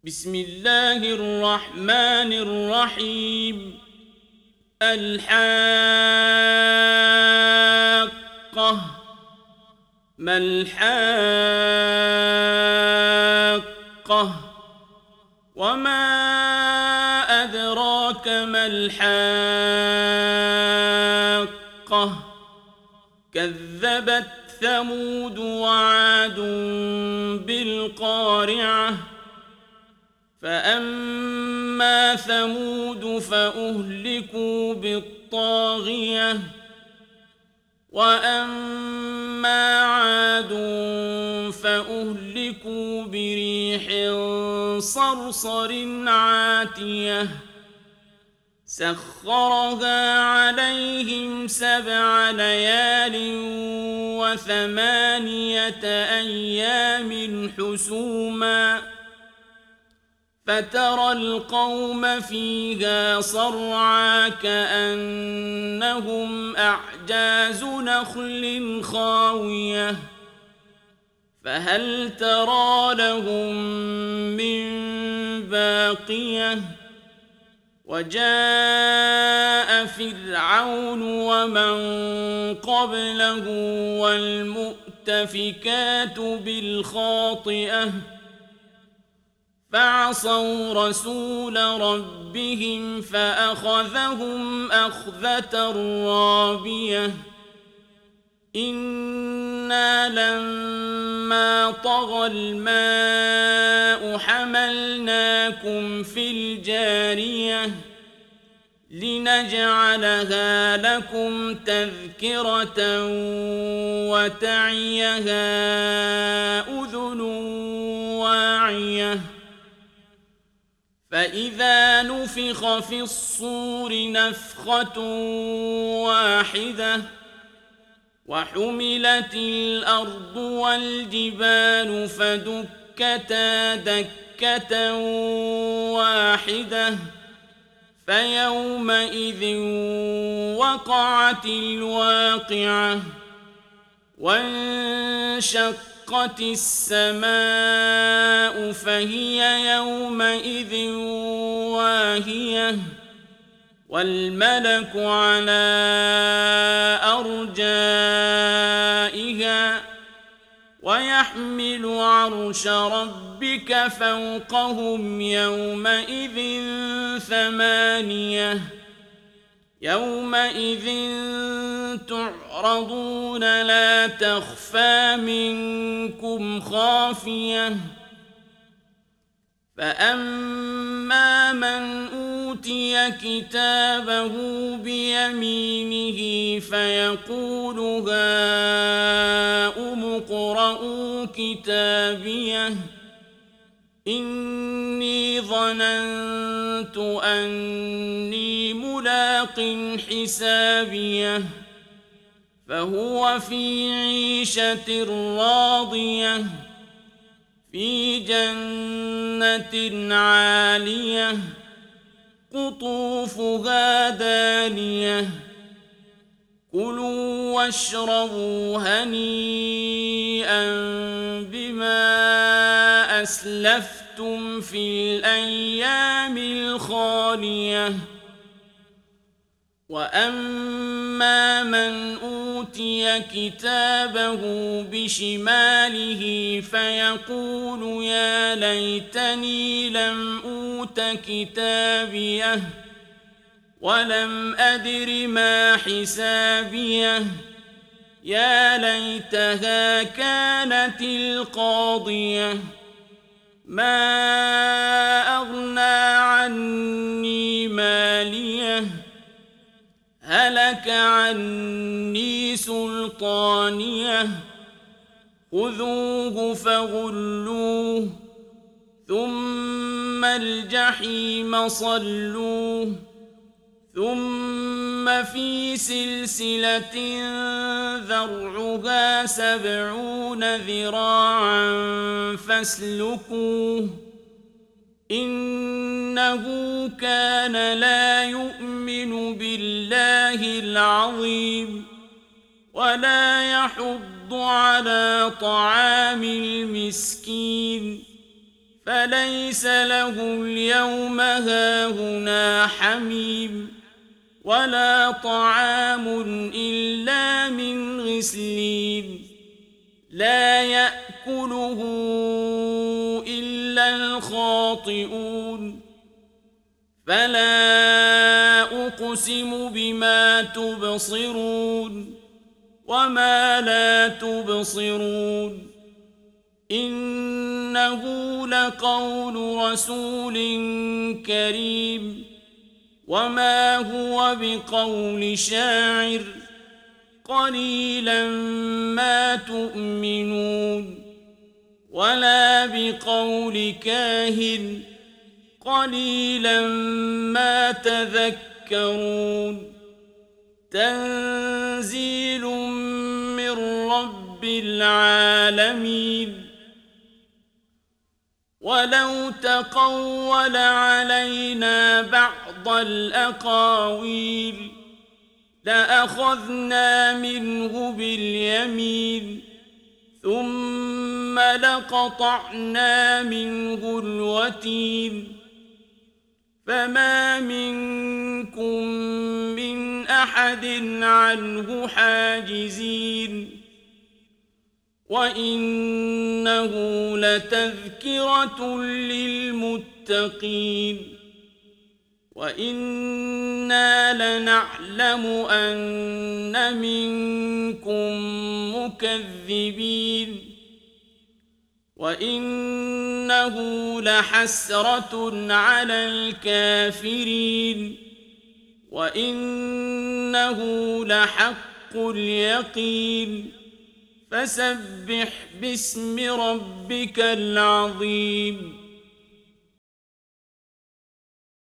بسم الله الرحمن الرحيم. الحاقة. ما الحاقة؟ وما أدراك ما الحاقة؟ كذبت ثمود وعاد بالقارعة. فأما ثمود فأهلكوا بالطاغية، وأما عاد فأهلكوا بريح صرصر عاتية سخرها عليهم 7 ليال و8 أيام حسوما، فترى القوم فيها صرعى كأنهم أعجاز نخل خاوية، فهل ترى لهم من باقية؟ وجاء فرعون ومن قبله والمؤتفكات بالخاطئة، فعصوا رسول ربهم فأخذهم أخذة رابية. إنا لما طغى الماء حملناكم في الجارية لنجعلها لكم تذكرة وتعيها أذن واعية. فإذا نفخ في الصور نفخة واحدة، وحملت الأرض والجبال فدكتا دكة واحدة، فيومئذ وقعت الواقعة. وانشقت السماء فهي يومئذ واهية، والملك على أرجائها، ويحمل عرش ربك فوقهم يومئذ 8. يومئذ تعرضون لا تخفى منكم خافية. فأما من أوتي كتابه بيمينه فيقول هاؤم اقرءوا كتابيه إني ظننت أني ملاق حسابيه، فهو في عيشة راضية في جنة عالية قطوفها دانية. كلوا واشربوا هنيئا بما أسلفتم في الأيام الخالية. وأما من أوتي كتابه بشماله فيقول يا ليتني لم أوت كتابيه ولم أدر ما حسابيه، يا ليتها كانت القاضية، ما أغنى عني ماليه، هلك عني سلطانيه. خذوه فغلوه ثم الجحيم صلوه، ثم في سلسلة ذرعها 70 ذراعا فاسلكوه، إنه كان لا يؤمن بالله العظيم ولا يحض على طعام المسكين، فليس له اليوم هاهنا حميم ولا طعام إلا من غسلين لا يأكله إلا الخاطئون فلا أقسم بما تبصرون وما لا تبصرون إنه لقول رسول كريم وما هو بقول شاعر قليلا ما تؤمنون ولا بقول كاهن قليلا ما تذكرون تنزيل من رب العالمين ولو تقول علينا بعض الأقاويل لأخذنا منه باليمين ثم لقطعنا منه الوتين فما منكم من أحد عنه حاجزين وإنه لتذكرة للمتقين وإنا لنعلم أن منكم مكذبين وإنه لحسرة على الكافرين وإنه لحق اليقين فسبح باسم ربك العظيم